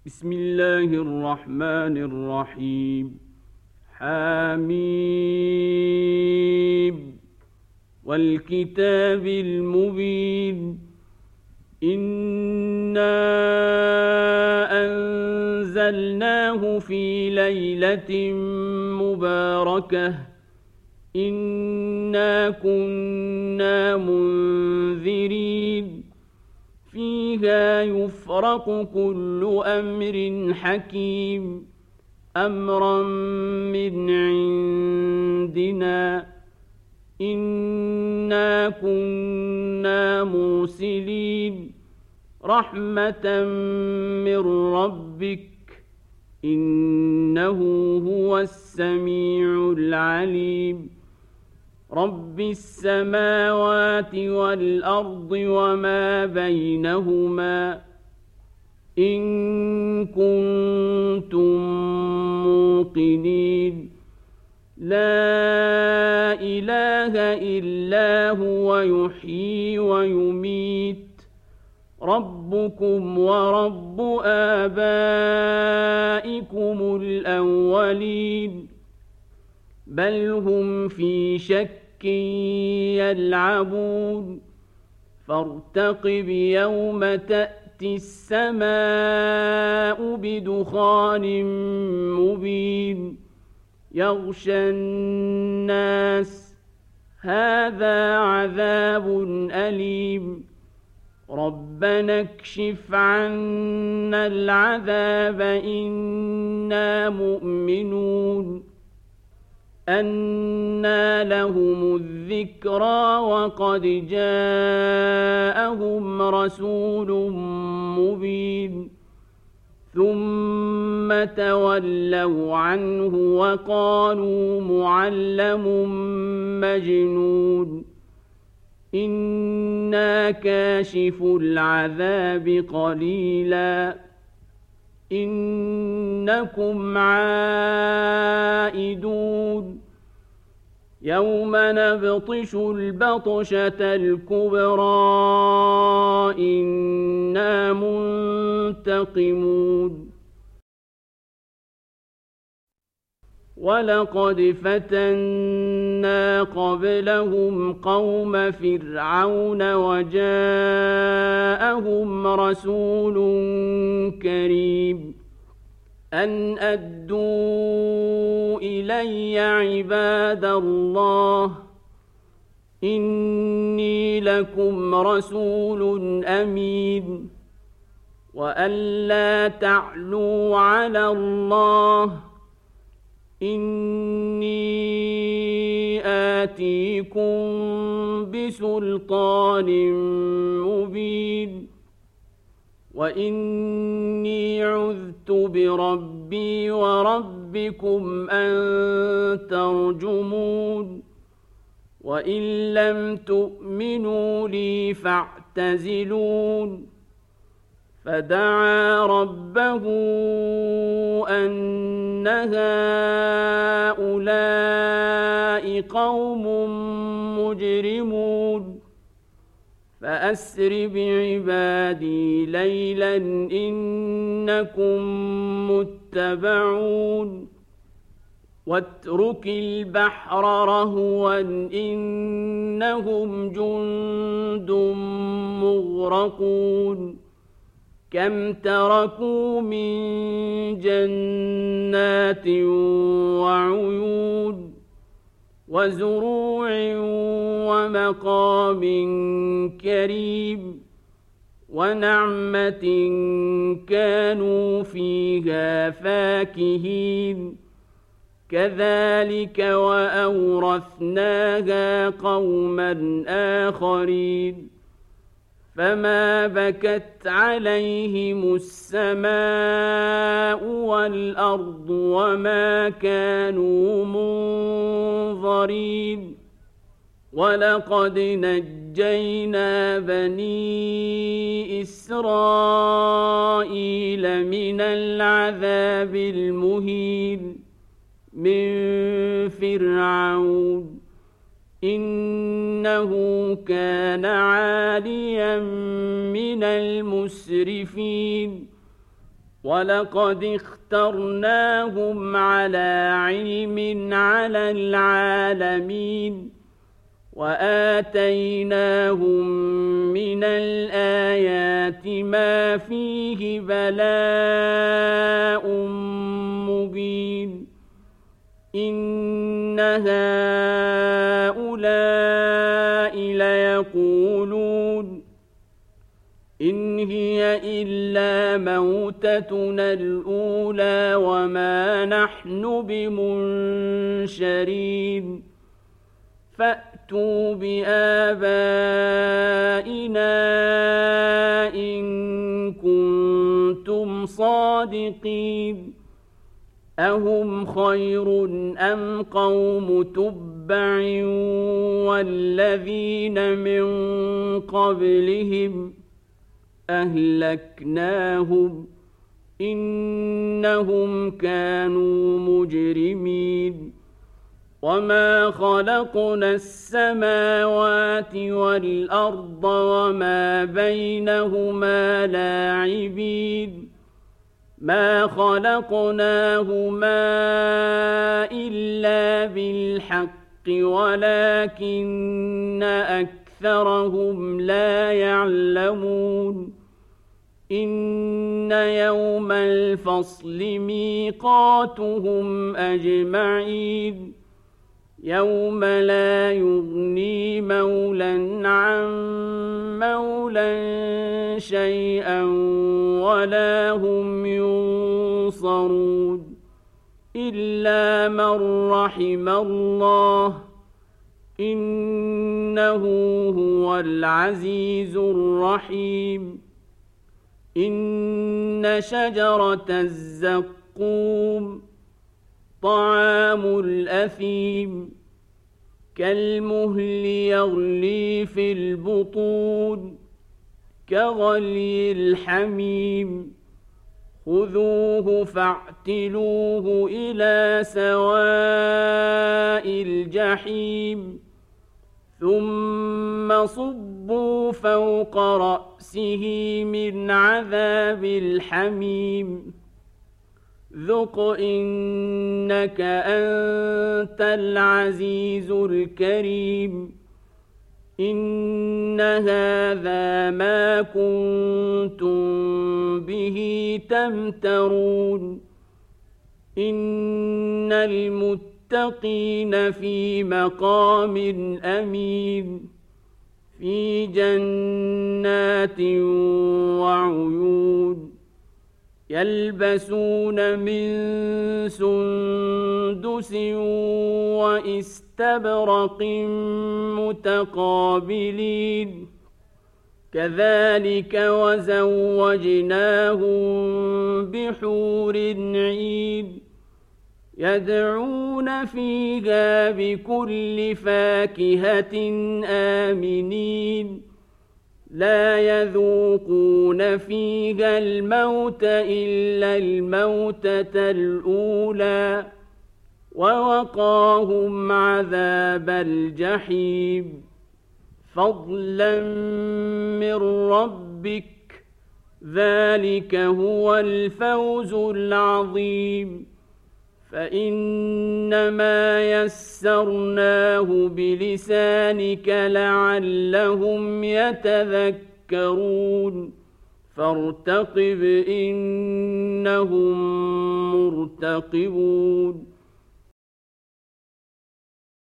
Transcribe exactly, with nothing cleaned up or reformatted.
بسم الله الرحمن الرحيم. حميم والكتاب المبين. إنا أنزلناه في ليلة مباركة إنا كنا منذرين فيها يفرق كل أمر حكيم أمرا من عندنا إنا كنا مرسلين رحمة من ربك إنه هو السميع العليم. رب السماوات والأرض وما بينهما إن كنتم موقنين. لا إله إلا هو يحيي ويميت ربكم ورب آبائكم الأولين بل هم في شك يلعبون فارتقب يوم تأتي السماء بدخان مبين يغشى الناس هذا عذاب أليم ربنا اكشف عنا العذاب إنا مؤمنون. أنى لهم الذكرى وقد جاءهم رسول مبين ثم تولوا عنه وقالوا معلم مجنون إنا كاشف العذاب قليلا إنكم عائدون يوم نبطش البطشة الكبرى إنا منتقمون. ولقد فتنا قبلهم قوم فرعون وجاءهم رسول كريم أن أدوا إلي عباد الله إني لكم رسول أمين وأن لا تعلوا على الله إني آتيكم بسلطان مبين وإني عذت بربي وربكم أن ترجمون وإن لم تؤمنوا لي فاعتزلون. فدعا ربه أن هؤلاء قوم مجرمون فأسر بعبادي ليلا إنكم متبعون واترك البحر رهوا إنهم جند مغرقون كم تركوا من جنات وعيون وزروع ومقام كريم ونعمة كانوا فيها فاكهين كذلك وأورثناها قوما آخرين فما بكت عليهم السماء والأرض وما كانوا منظرين. ولقد نجينا بني إسرائيل من العذاب المهين من فرعون إنه كان عاليا من المسرفين ولقد اخترناهم على علم على العالمين وآتيناهم من الآيات ما فيه بلاء مبين إن هؤلاء ليقولون إن هي إلا موتتنا الأولى وما نحن بمنشرين فأتوا بآبائنا إن كنتم صادقين أهم خير أم قوم تبع والذين من قبلهم أهلكناهم إنهم كانوا مجرمين وما خلقنا السماوات والأرض وما بينهما لاعبين ما خلقناهما إلا بالحق ولكن أكثرهم لا يعلمون إن يوم الفصل ميقاتهم أجمعين يوم لا يغني مولى عن مولى شيئا ولا هم ينصرون إلا من رحم الله إنه هو العزيز الرحيم إن شجرة الزقوم طعام الأثيم كالمهل يغلي في البطون كغلي الحميم خذوه فاعتلوه إلى سواء الجحيم ثم صبوا فوق رأسه من عذاب الحميم ذق إنك أنت العزيز الكريم إن هذا ما كنتم به تمترون إن المتقين في مقام أمين في جنات وعيون يلبسون من سندس واستبرق متقابلين كذلك وزوجناهم بحور عين يدعون فيها بكل فاكهة آمنين لا يذوقون فيها الموت إلا الموتة الأولى ووقاهم عذاب الجحيم فضلا من ربك ذلك هو الفوز العظيم فإنما يسرناه بلسانك لعلهم يتذكرون فارتقب إنهم مرتقبون